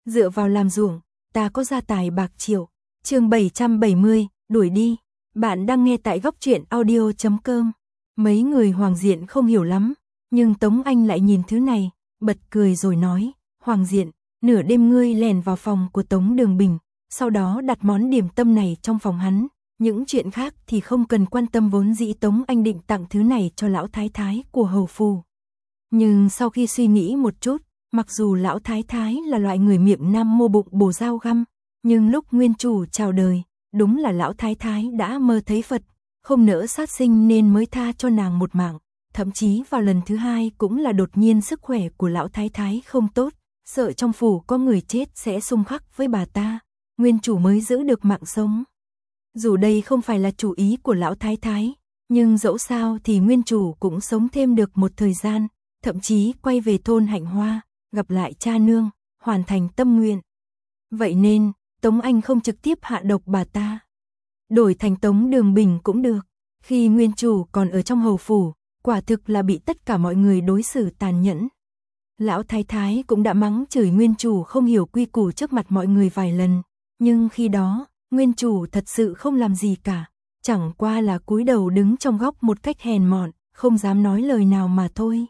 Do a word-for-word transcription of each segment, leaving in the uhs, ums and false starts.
dựa vào làm ruộng, ta có gia tài bạc triệu. Chương bảy trăm bảy mươi, đuổi đi. Bạn đang nghe tại góc truyện audio chấm com. Mấy người Hoàng Diện không hiểu lắm, nhưng Tống Anh lại nhìn thứ này, bật cười rồi nói, Hoàng Diện, nửa đêm ngươi lèn vào phòng của Tống Đường Bình, sau đó đặt món điểm tâm này trong phòng hắn, những chuyện khác thì không cần quan tâm, vốn dĩ Tống Anh định tặng thứ này cho lão thái thái của hầu phủ. Nhưng sau khi suy nghĩ một chút, mặc dù lão thái thái là loại người miệng nam mô bụng bồ dao găm, nhưng lúc nguyên chủ chào đời, đúng là lão thái thái đã mơ thấy Phật, không nỡ sát sinh nên mới tha cho nàng một mạng. Thậm chí vào lần thứ hai cũng là đột nhiên sức khỏe của lão thái thái không tốt, sợ trong phủ có người chết sẽ xung khắc với bà ta, nguyên chủ mới giữ được mạng sống. Dù đây không phải là chủ ý của lão thái thái, nhưng dẫu sao thì nguyên chủ cũng sống thêm được một thời gian, thậm chí quay về thôn Hạnh Hoa, gặp lại cha nương, hoàn thành tâm nguyện. Vậy nên, Tống Anh không trực tiếp hạ độc bà ta. Đổi thành Tống Đường Bình cũng được. Khi nguyên chủ còn ở trong hầu phủ, quả thực là bị tất cả mọi người đối xử tàn nhẫn. Lão thái thái cũng đã mắng chửi nguyên chủ không hiểu quy củ trước mặt mọi người vài lần, nhưng khi đó, nguyên chủ thật sự không làm gì cả, chẳng qua là cúi đầu đứng trong góc một cách hèn mọn, không dám nói lời nào mà thôi.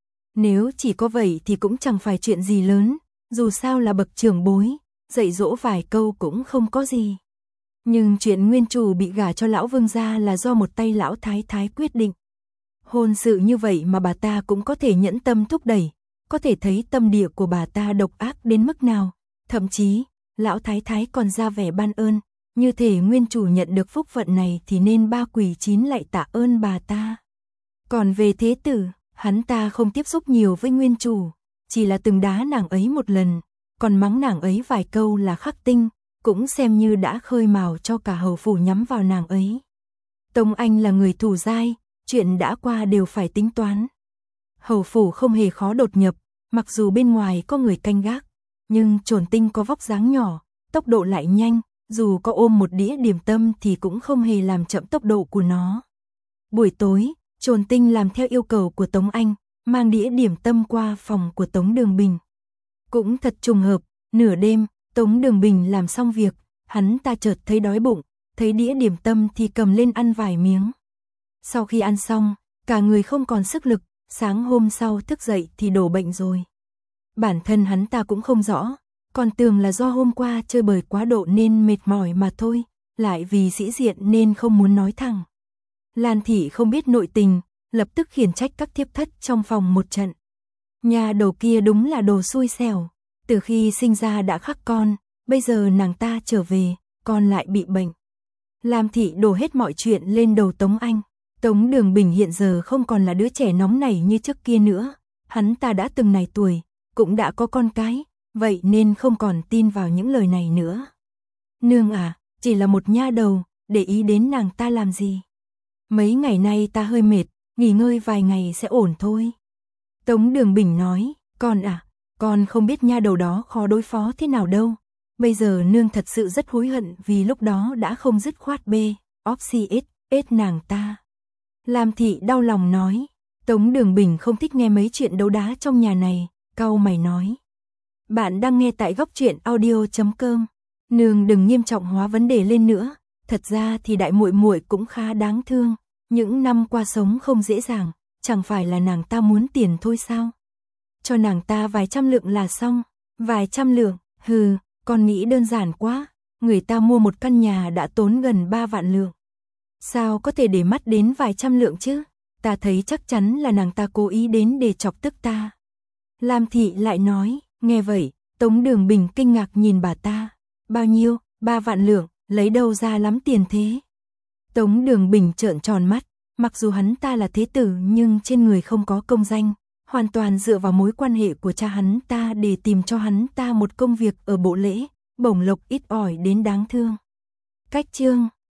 Nếu chỉ có vậy thì cũng chẳng phải chuyện gì lớn, dù sao là bậc trưởng bối, dạy dỗ vài câu cũng không có gì. Nhưng chuyện nguyên chủ bị gả cho lão vương gia là do một tay lão thái thái quyết định. Hôn sự như vậy mà bà ta cũng có thể nhẫn tâm thúc đẩy, có thể thấy tâm địa của bà ta độc ác đến mức nào. Thậm chí, lão thái thái còn ra vẻ ban ơn, như thể nguyên chủ nhận được phúc phận này thì nên ba quỳ chín lạy tạ ơn bà ta. Còn về thế tử, hắn ta không tiếp xúc nhiều với nguyên chủ, chỉ là từng đá nàng ấy một lần, còn mắng nàng ấy vài câu là khắc tinh, cũng xem như đã khơi mào cho cả hầu phủ nhắm vào nàng ấy. Tống Anh là người thủ dai, chuyện đã qua đều phải tính toán. Hầu phủ không hề khó đột nhập, mặc dù bên ngoài có người canh gác, nhưng Trồn Tinh có vóc dáng nhỏ, tốc độ lại nhanh, dù có ôm một đĩa điểm tâm thì cũng không hề làm chậm tốc độ của nó. Buổi tối, Trồn Tinh làm theo yêu cầu của Tống Anh, mang đĩa điểm tâm qua phòng của Tống Đường Bình. Cũng thật trùng hợp, nửa đêm, Tống Đường Bình làm xong việc, hắn ta chợt thấy đói bụng, thấy đĩa điểm tâm thì cầm lên ăn vài miếng. Sau khi ăn xong, cả người không còn sức lực, sáng hôm sau thức dậy thì đổ bệnh rồi. Bản thân hắn ta cũng không rõ, còn tưởng là do hôm qua chơi bời quá độ nên mệt mỏi mà thôi, lại vì sĩ diện nên không muốn nói thẳng. Lan Thị không biết nội tình, lập tức khiển trách các thiếp thất trong phòng một trận. Nhà đầu kia đúng là đồ xui xẻo, từ khi sinh ra đã khắc con, bây giờ nàng ta trở về, con lại bị bệnh. Lam Thị đổ hết mọi chuyện lên đầu Tống Anh. Tống Đường Bình hiện giờ không còn là đứa trẻ nóng nảy như trước kia nữa, hắn ta đã từng này tuổi, cũng đã có con cái, vậy nên không còn tin vào những lời này nữa. Nương à, chỉ là một nha đầu, để ý đến nàng ta làm gì? Mấy ngày nay ta hơi mệt, nghỉ ngơi vài ngày sẽ ổn thôi. Tống Đường Bình nói, con à, con không biết nha đầu đó khó đối phó thế nào đâu. Bây giờ nương thật sự rất hối hận vì lúc đó đã không dứt khoát bê, óp si ết, ết nàng ta. Lam Thị đau lòng nói, Tống Đường Bình không thích nghe mấy chuyện đấu đá trong nhà này, cau mày nói. Bạn đang nghe tại góc truyện audio chấm com. Nương đừng nghiêm trọng hóa vấn đề lên nữa, thật ra thì đại muội muội cũng khá đáng thương, những năm qua sống không dễ dàng, chẳng phải là nàng ta muốn tiền thôi sao? Cho nàng ta vài trăm lượng là xong, vài trăm lượng, hừ, con nghĩ đơn giản quá, người ta mua một căn nhà đã tốn gần ba vạn lượng. Sao có thể để mắt đến vài trăm lượng chứ? Ta thấy chắc chắn là nàng ta cố ý đến để chọc tức ta. Lam Thị lại nói, nghe vậy, Tống Đường Bình kinh ngạc nhìn bà ta. Bao nhiêu? Ba vạn lượng, lấy đâu ra lắm tiền thế? Tống Đường Bình trợn tròn mắt, mặc dù hắn ta là thế tử nhưng trên người không có công danh, hoàn toàn dựa vào mối quan hệ của cha hắn ta để tìm cho hắn ta một công việc ở bộ lễ, bổng lộc ít ỏi đến đáng thương. Cách chương